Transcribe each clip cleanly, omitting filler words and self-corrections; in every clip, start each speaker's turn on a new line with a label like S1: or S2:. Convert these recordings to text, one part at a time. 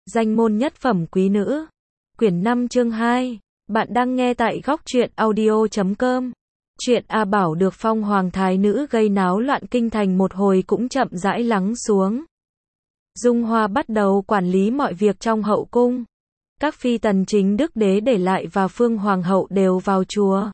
S1: Danh môn nhất phẩm quý nữ. Quyển 5 chương 2. Bạn đang nghe tại góc truyện audio.com. Chuyện A Bảo được phong hoàng thái nữ gây náo loạn kinh thành một hồi cũng chậm rãi lắng xuống. Dung Hoa bắt đầu quản lý mọi việc trong hậu cung. Các phi tần chính đức đế để lại và phương hoàng hậu đều vào chùa.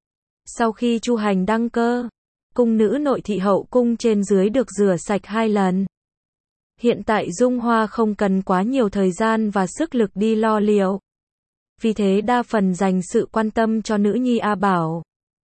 S1: Sau khi Chu Hành đăng cơ, cung nữ nội thị hậu cung trên dưới được rửa sạch 2 lần. Hiện tại Dung Hoa không cần quá nhiều thời gian và sức lực đi lo liệu. Vì thế đa phần dành sự quan tâm cho nữ nhi A Bảo.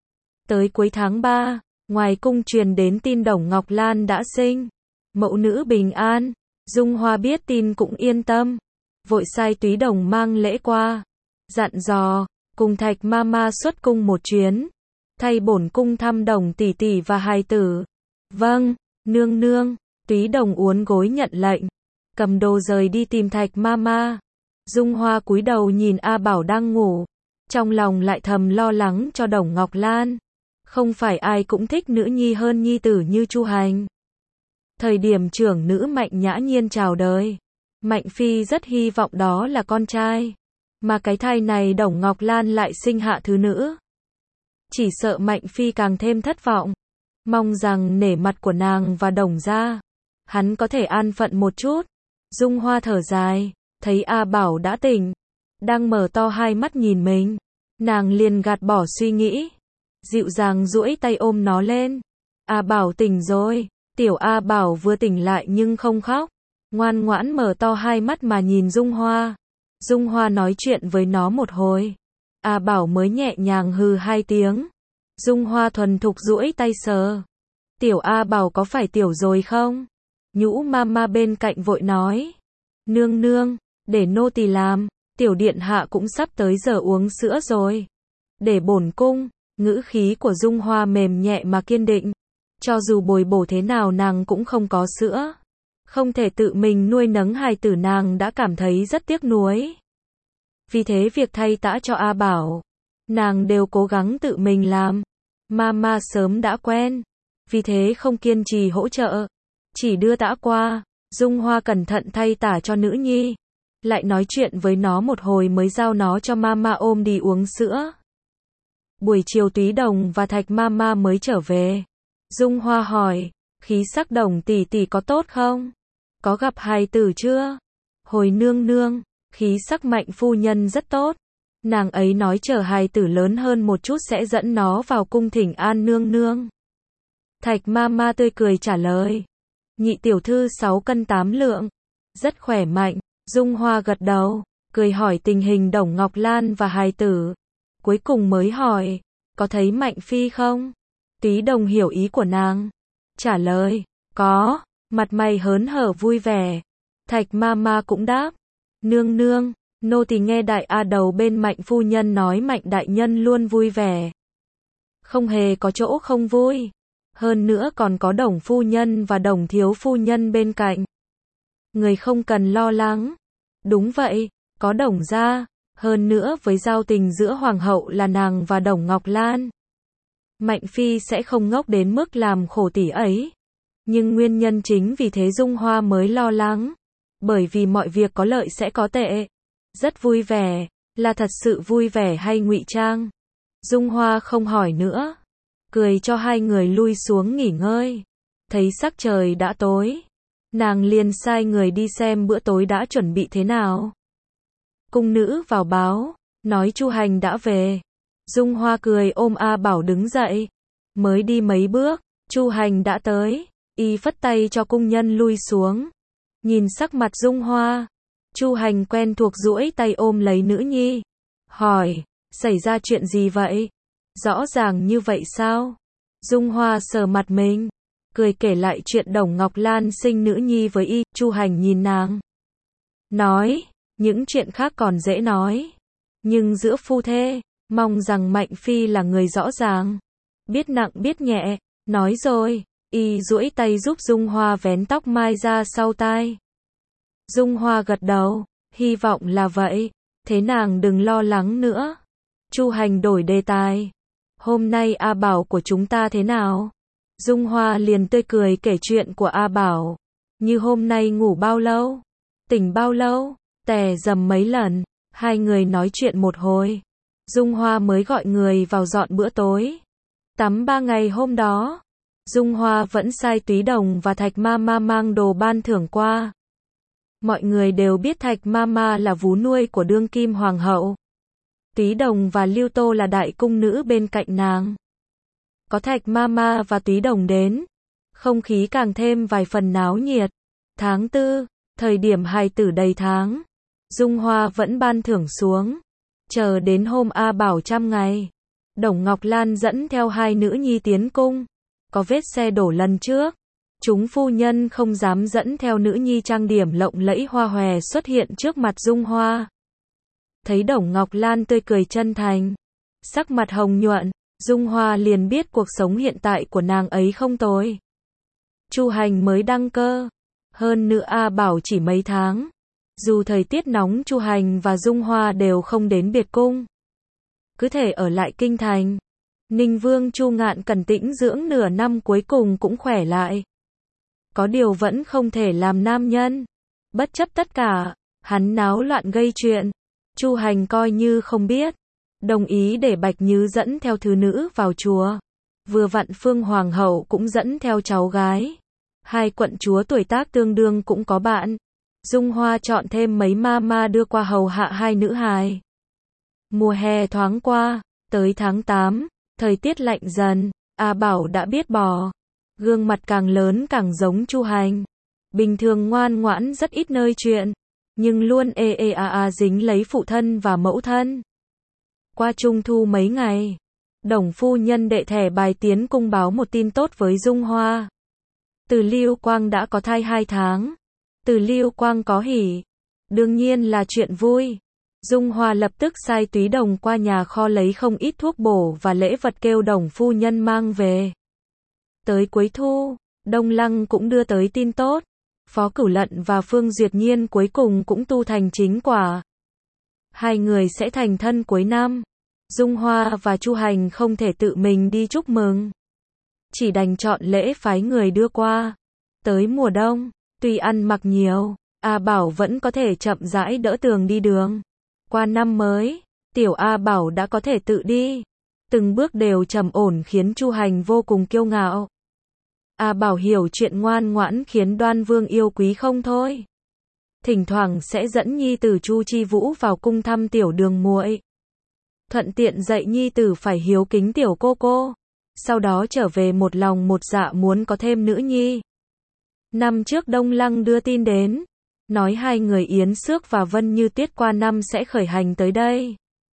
S1: Tới cuối tháng 3, ngoài cung truyền đến tin Đồng Ngọc Lan đã sinh. Mẫu nữ bình an. Dung Hoa biết tin cũng yên tâm. Vội sai Túy Đồng mang lễ qua. Dặn dò, cùng Thạch Mama xuất cung một chuyến. Thay bổn cung thăm Đồng tỷ tỷ và hài tử. Vâng, nương nương. Túy Đồng uốn gối nhận lệnh. Cầm đồ rời đi tìm Thạch Mama. Dung Hoa cúi đầu nhìn A Bảo đang ngủ. Trong lòng lại thầm lo lắng cho Đồng Ngọc Lan. Không phải ai cũng thích nữ nhi hơn nhi tử như Chu Hành. Thời điểm trưởng nữ Mạnh Nhã Nhiên chào đời, Mạnh Phi rất hy vọng đó là con trai. Mà cái thai này Đồng Ngọc Lan lại sinh hạ thứ nữ. Chỉ sợ Mạnh Phi càng thêm thất vọng. Mong rằng nể mặt của nàng và Đồng gia, hắn có thể an phận một chút. Dung Hoa thở dài, thấy A Bảo đã tỉnh, đang mở to hai mắt nhìn mình. Nàng liền gạt bỏ suy nghĩ, dịu dàng duỗi tay ôm nó lên. A Bảo tỉnh rồi. Tiểu A Bảo vừa tỉnh lại nhưng không khóc, ngoan ngoãn mở to hai mắt mà nhìn Dung Hoa. Dung Hoa nói chuyện với nó một hồi, A Bảo mới nhẹ nhàng hừ 2 tiếng. Dung Hoa thuần thục duỗi tay sờ. Tiểu A Bảo có phải tiểu rồi không? Nhũ Mama bên cạnh vội nói, nương nương, để nô tỳ làm, tiểu điện hạ cũng sắp tới giờ uống sữa rồi. Để bổn cung. Ngữ khí của Dung Hoa mềm nhẹ mà kiên định. Cho dù bồi bổ thế nào nàng cũng không có sữa. Không thể tự mình nuôi nấng hài tử, nàng đã cảm thấy rất tiếc nuối. Vì thế việc thay tã cho A Bảo, nàng đều cố gắng tự mình làm. Mama sớm đã quen, vì thế không kiên trì hỗ trợ, chỉ đưa tã qua. Dung Hoa cẩn thận thay tả cho nữ nhi, lại nói chuyện với nó một hồi mới giao nó cho Mama ôm đi uống sữa. Buổi chiều Túy Đồng và Thạch Mama mới trở về. Dung Hoa hỏi, khí sắc Đồng tỷ tỷ có tốt không? Có gặp hài tử chưa? Hồi nương nương, khí sắc Mạnh phu nhân rất tốt. Nàng ấy nói chờ hài tử lớn hơn một chút sẽ dẫn nó vào cung thỉnh an nương nương. Thạch Mama tươi cười trả lời, nhị tiểu thư 6 cân 8 lượng, rất khỏe mạnh. Dung Hoa gật đầu, cười hỏi tình hình Đồng Ngọc Lan và hài tử. Cuối cùng mới hỏi, có thấy Mạnh Phi không? Túy Đồng hiểu ý của nàng, trả lời, có, mặt mày hớn hở vui vẻ. Thạch Mama cũng đáp, nương nương, nô tỳ nghe đại A đầu bên Mạnh phu nhân nói Mạnh đại nhân luôn vui vẻ. Không hề có chỗ không vui. Hơn nữa còn có Đồng phu nhân và Đồng thiếu phu nhân bên cạnh. Người không cần lo lắng. Đúng vậy, có Đồng gia. Hơn nữa với giao tình giữa hoàng hậu là nàng và Đồng Ngọc Lan, Mạnh Phi sẽ không ngốc đến mức làm khổ tỷ ấy. Nhưng nguyên nhân chính vì thế Dung Hoa mới lo lắng. Bởi vì mọi việc có lợi sẽ có tệ. Rất vui vẻ, là thật sự vui vẻ hay ngụy trang? Dung Hoa không hỏi nữa. Cười cho hai người lui xuống nghỉ ngơi. Thấy sắc trời đã tối, nàng liền sai người đi xem bữa tối đã chuẩn bị thế nào. Cung nữ vào báo, nói Chu Hành đã về. Dung Hoa cười ôm A Bảo đứng dậy. Mới đi mấy bước, Chu Hành đã tới. Y phất tay cho cung nhân lui xuống. Nhìn sắc mặt Dung Hoa, Chu Hành quen thuộc duỗi tay ôm lấy nữ nhi. Hỏi, xảy ra chuyện gì vậy? Rõ ràng như vậy sao? Dung Hoa sờ mặt mình, cười kể lại chuyện Đồng Ngọc Lan sinh nữ nhi với Y. Chu Hành nhìn nàng, nói, những chuyện khác còn dễ nói. Nhưng giữa phu thê, mong rằng Mạnh Phi là người rõ ràng, biết nặng biết nhẹ. Nói rồi, Y duỗi tay giúp Dung Hoa vén tóc mai ra sau tai. Dung Hoa gật đầu, hy vọng là vậy, thế nàng đừng lo lắng nữa. Chu Hành đổi đề tài, hôm nay A Bảo của chúng ta thế nào? Dung Hoa liền tươi cười kể chuyện của A Bảo. Như hôm nay ngủ bao lâu? Tỉnh bao lâu? Tè dầm mấy lần, hai người nói chuyện một hồi. Dung Hoa mới gọi người vào dọn bữa tối. Tắm 3 ngày hôm đó, Dung Hoa vẫn sai Túy Đồng và Thạch Mama mang đồ ban thưởng qua. Mọi người đều biết Thạch Mama là vú nuôi của đương kim hoàng hậu. Túy Đồng và Lưu Tô là đại cung nữ bên cạnh nàng. Có Thạch Mama và Túy Đồng đến, không khí càng thêm vài phần náo nhiệt. Tháng 4, thời điểm hài tử đầy tháng, Dung Hoa vẫn ban thưởng xuống. Chờ đến hôm A Bảo 100 ngày, Đồng Ngọc Lan dẫn theo hai nữ nhi tiến cung. Có vết xe đổ lần trước, chúng phu nhân không dám dẫn theo nữ nhi trang điểm lộng lẫy hoa hòe xuất hiện trước mặt Dung Hoa. Thấy Đồng Ngọc Lan tươi cười chân thành, sắc mặt hồng nhuận, Dung Hoa liền biết cuộc sống hiện tại của nàng ấy không tồi. Chu Hành mới đăng cơ, hơn nữa A Bảo chỉ mấy tháng. Dù thời tiết nóng, Chu Hành và Dung Hoa đều không đến biệt cung, cứ thể ở lại kinh thành. Ninh Vương Chu Ngạn cần tĩnh dưỡng nửa năm cuối cùng cũng khỏe lại. Có điều vẫn không thể làm nam nhân. Bất chấp tất cả, hắn náo loạn gây chuyện. Chu Hành coi như không biết, đồng ý để Bạch Như dẫn theo thứ nữ vào chùa. Vừa vặn Phương Hoàng hậu cũng dẫn theo cháu gái. Hai quận chúa tuổi tác tương đương cũng có bạn. Dung Hoa chọn thêm mấy mama đưa qua hầu hạ hai nữ hài. Mùa hè thoáng qua, tới tháng 8, thời tiết lạnh dần, A Bảo đã biết bò. Gương mặt càng lớn càng giống Chu Hành. Bình thường ngoan ngoãn rất ít nơi chuyện, nhưng luôn dính lấy phụ thân và mẫu thân. Qua Trung thu mấy ngày, Đồng phu nhân đệ thẻ bài tiến cung báo một tin tốt với Dung Hoa. Từ Lưu Quang đã có thai 2 tháng. Từ Lưu Quang có hỉ, đương nhiên là chuyện vui. Dung Hoa lập tức sai Túy Đồng qua nhà kho lấy không ít thuốc bổ và lễ vật kêu Đồng phu nhân mang về. Tới cuối thu, Đông Lăng cũng đưa tới tin tốt. Phó Cửu Lận và Phương Duyệt Nhiên cuối cùng cũng tu thành chính quả. Hai người sẽ thành thân cuối năm. Dung Hoa và Chu Hành không thể tự mình đi chúc mừng, chỉ đành chọn lễ phái người đưa qua. Tới mùa đông, tuy ăn mặc nhiều, A Bảo vẫn có thể chậm rãi đỡ tường đi đường. Qua năm mới, tiểu A Bảo đã có thể tự đi. Từng bước đều trầm ổn khiến Chu Hành vô cùng kiêu ngạo. A Bảo hiểu chuyện ngoan ngoãn khiến Đoan Vương yêu quý không thôi. Thỉnh thoảng sẽ dẫn nhi tử Chu Chi Vũ vào cung thăm tiểu đường muội. Thuận tiện dạy nhi tử phải hiếu kính tiểu cô cô. Sau đó trở về một lòng một dạ muốn có thêm nữ nhi. Năm trước Đông Lăng đưa tin đến, nói hai người Yến Xước và Vân Như Tuyết qua năm sẽ khởi hành tới đây.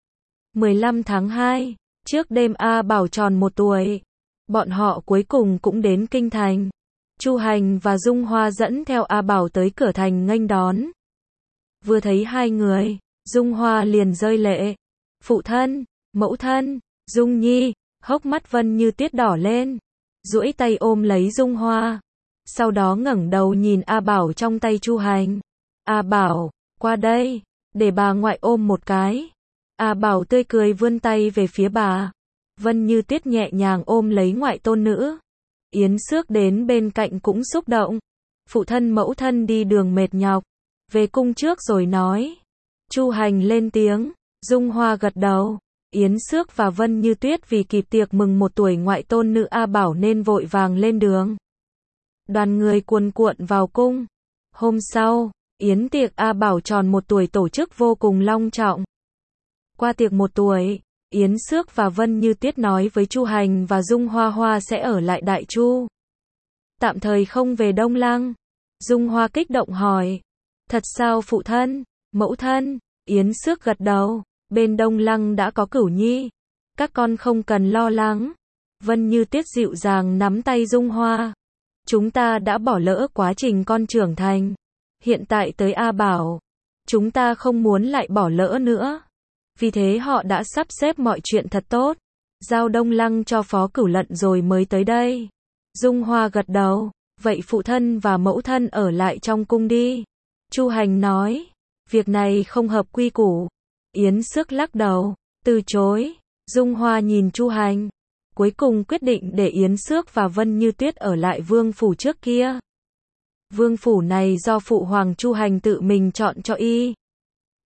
S1: 15 tháng 2, trước đêm A Bảo tròn 1 tuổi, bọn họ cuối cùng cũng đến kinh thành. Chu Hành và Dung Hoa dẫn theo A Bảo tới cửa thành nghênh đón. Vừa thấy hai người, Dung Hoa liền rơi lệ. Phụ thân, mẫu thân, Dung Nhi, hốc mắt Vân Như Tuyết đỏ lên, duỗi tay ôm lấy Dung Hoa. Sau đó ngẩng đầu nhìn A Bảo trong tay Chu Hành. A Bảo, qua đây, để bà ngoại ôm một cái. A Bảo tươi cười vươn tay về phía bà. Vân Như Tuyết nhẹ nhàng ôm lấy ngoại tôn nữ. Yến Xước đến bên cạnh cũng xúc động. Phụ thân mẫu thân đi đường mệt nhọc, về cung trước rồi nói. Chu Hành lên tiếng, Dung Hoa gật đầu. Yến Xước và Vân Như Tuyết vì kịp tiệc mừng 1 tuổi ngoại tôn nữ A Bảo nên vội vàng lên đường. Đoàn người cuồn cuộn vào cung. Hôm sau, yến tiệc A Bảo tròn 1 tuổi tổ chức vô cùng long trọng. Qua tiệc 1 tuổi, Yến Xước và Vân Như Tuyết nói với Chu Hành và Dung Hoa Hoa sẽ ở lại Đại Chu, tạm thời không về Đông Lăng. Dung Hoa kích động hỏi, thật sao phụ thân, mẫu thân? Yến Xước gật đầu, bên Đông Lăng đã có Cửu Nhi, các con không cần lo lắng. Vân Như Tuyết dịu dàng nắm tay Dung Hoa. Chúng ta đã bỏ lỡ quá trình con trưởng thành. Hiện tại tới A Bảo, chúng ta không muốn lại bỏ lỡ nữa. Vì thế họ đã sắp xếp mọi chuyện thật tốt, giao Đông Lăng cho Phó Cửu Lận rồi mới tới đây. Dung Hoa gật đầu, vậy phụ thân và mẫu thân ở lại trong cung đi. Chu Hành nói, việc này không hợp quy củ. Yến Xước lắc đầu, từ chối. Dung Hoa nhìn Chu Hành, cuối cùng quyết định để Yến Xước và Vân Như Tuyết ở lại vương phủ trước kia. Vương phủ này do phụ hoàng Chu Hành tự mình chọn cho y.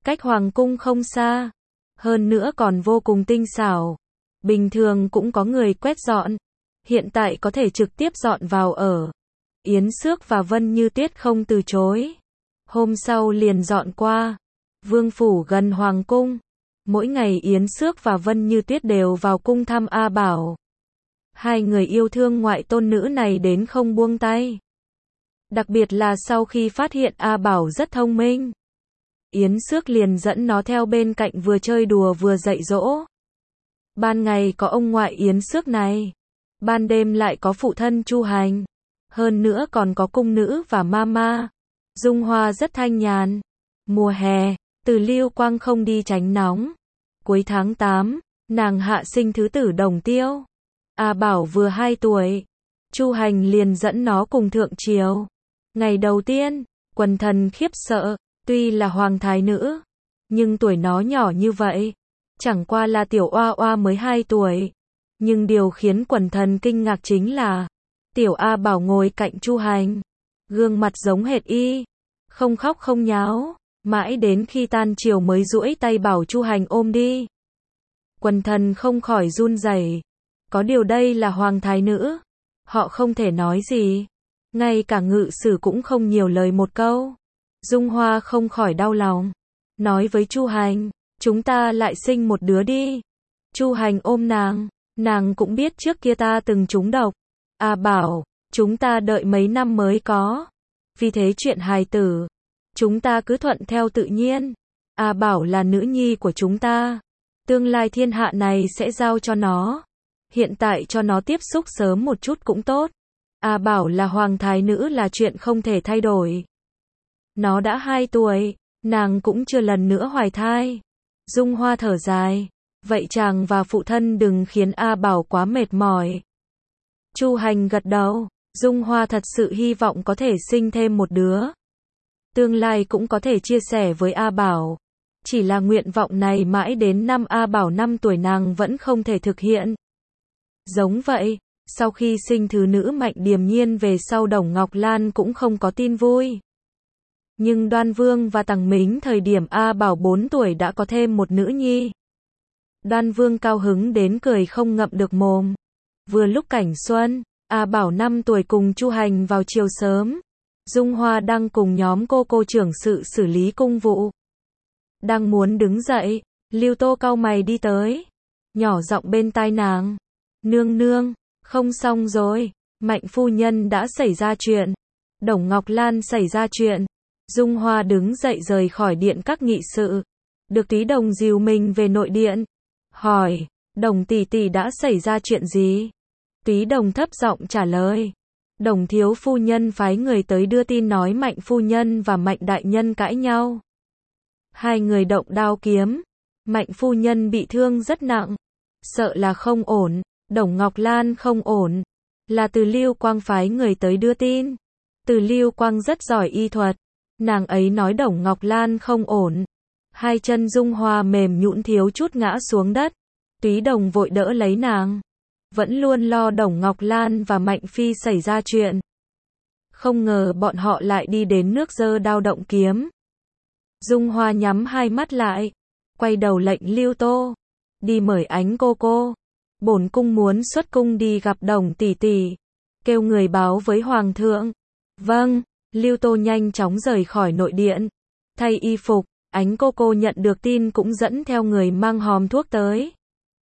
S1: cách hoàng cung không xa, hơn nữa còn vô cùng tinh xảo. Bình thường cũng có người quét dọn, hiện tại có thể trực tiếp dọn vào ở. Yến Xước và Vân Như Tuyết không từ chối. Hôm sau liền dọn qua. Vương phủ gần hoàng cung. Mỗi ngày Yến Xước và Vân Như Tuyết đều vào cung thăm A Bảo. Hai người yêu thương ngoại tôn nữ này đến không buông tay. Đặc biệt là sau khi phát hiện A Bảo rất thông minh. Yến Xước liền dẫn nó theo bên cạnh vừa chơi đùa vừa dạy dỗ. Ban ngày có ông ngoại Yến Xước này, ban đêm lại có phụ thân Chu Hành, hơn nữa còn có cung nữ và mama. Dung Hoa rất thanh nhàn. Mùa hè, Từ Lưu Quang không đi tránh nóng. Cuối tháng 8, nàng hạ sinh thứ tử Đồng Tiêu. A Bảo vừa 2 tuổi, Chu Hành liền dẫn nó cùng thượng triều. Ngày đầu tiên, quần thần khiếp sợ, tuy là hoàng thái nữ, nhưng tuổi nó nhỏ như vậy, chẳng qua là tiểu oa oa mới 2 tuổi. Nhưng điều khiến quần thần kinh ngạc chính là, tiểu A Bảo ngồi cạnh Chu Hành, gương mặt giống hệt y, không khóc không nháo, mãi đến khi tan chiều mới duỗi tay bảo Chu Hành ôm đi. Quần thần không khỏi run rẩy. Có điều đây là hoàng thái nữ, họ không thể nói gì, ngay cả ngự sử cũng không nhiều lời một câu. Dung Hoa không khỏi đau lòng, nói với Chu Hành, chúng ta lại sinh một đứa đi. Chu Hành ôm nàng cũng biết trước kia ta từng trúng độc. A Bảo, chúng ta đợi mấy năm mới có, vì thế chuyện hài tử, chúng ta cứ thuận theo tự nhiên. A Bảo là nữ nhi của chúng ta, tương lai thiên hạ này sẽ giao cho nó. Hiện tại cho nó tiếp xúc sớm một chút cũng tốt. A Bảo là hoàng thái nữ là chuyện không thể thay đổi. Nó đã 2 tuổi, nàng cũng chưa lần nữa hoài thai. Dung Hoa thở dài, vậy chàng và phụ thân đừng khiến A Bảo quá mệt mỏi. Chu Hành gật đầu, Dung Hoa thật sự hy vọng có thể sinh thêm một đứa. Tương lai cũng có thể chia sẻ với A Bảo. Chỉ là nguyện vọng này mãi đến năm A Bảo 5 tuổi nàng vẫn không thể thực hiện. Giống vậy, sau khi sinh thứ nữ Mạnh Điềm Nhiên về sau Đồng Ngọc Lan cũng không có tin vui. Nhưng Đoan Vương và Tằng Mính thời điểm A Bảo 4 tuổi đã có thêm một nữ nhi. Đoan Vương cao hứng đến cười không ngậm được mồm. Vừa lúc cảnh xuân, A Bảo 5 tuổi cùng Chu Hành vào chiều sớm. Dung Hoa đang cùng nhóm cô trưởng sự xử lý cung vụ. Đang muốn đứng dậy, Lưu Tô cau mày đi tới, nhỏ giọng bên tai nàng, nương nương, không xong rồi, Mạnh phu nhân đã xảy ra chuyện, Đồng Ngọc Lan xảy ra chuyện. Dung Hoa đứng dậy rời khỏi điện các nghị sự, được Túy Đồng dìu mình về nội điện, hỏi, Đồng tỷ tỷ đã xảy ra chuyện gì? Túy Đồng thấp giọng trả lời, Đồng thiếu phu nhân phái người tới đưa tin nói Mạnh phu nhân và Mạnh đại nhân cãi nhau. Hai người động đao kiếm, Mạnh phu nhân bị thương rất nặng, sợ là không ổn. Đồng Ngọc Lan không ổn, là Từ Lưu Quang phái người tới đưa tin. Từ Lưu Quang rất giỏi y thuật, nàng ấy nói Đồng Ngọc Lan không ổn. Hai chân Dung Hoa mềm nhũn thiếu chút ngã xuống đất. Túy Đồng vội đỡ lấy nàng, vẫn luôn lo Đồng Ngọc Lan và Mạnh phi xảy ra chuyện. Không ngờ bọn họ lại đi đến nước giơ đao động kiếm. Dung Hoa nhắm hai mắt lại, quay đầu lệnh Lưu Tô, đi mời Ánh cô. Bổn cung muốn xuất cung đi gặp Đồng tỷ tỷ, kêu người báo với hoàng thượng. Vâng, Lưu Tô nhanh chóng rời khỏi nội điện, thay y phục. Ánh cô nhận được tin cũng dẫn theo người mang hòm thuốc tới.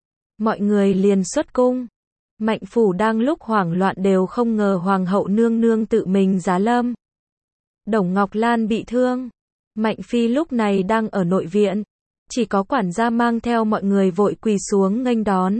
S1: Mọi người liền xuất cung. Mạnh phủ đang lúc hoảng loạn đều không ngờ hoàng hậu nương nương tự mình giá lâm. Đồng Ngọc Lan bị thương, Mạnh phi lúc này đang ở nội viện, chỉ có quản gia mang theo mọi người vội quỳ xuống nghênh đón.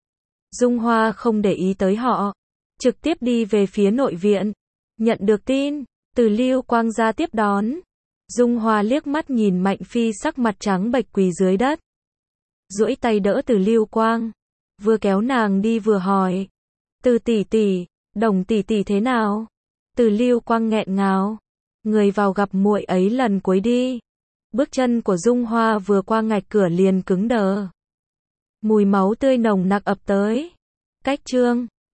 S1: Dung Hoa không để ý tới họ, trực tiếp đi về phía nội viện. Nhận được tin, Từ Lưu Quang ra tiếp đón. Dung Hoa liếc mắt nhìn Mạnh phi sắc mặt trắng bệch quỳ dưới đất, duỗi tay đỡ Từ Lưu Quang, vừa kéo nàng đi vừa hỏi, Từ tỷ tỷ, Đồng tỷ tỷ thế nào? Từ Lưu Quang nghẹn ngào, người vào gặp muội ấy lần cuối đi. Bước chân của Dung Hoa vừa qua ngạch cửa liền cứng đờ. Mùi máu tươi nồng nặc ập tới. Cách chương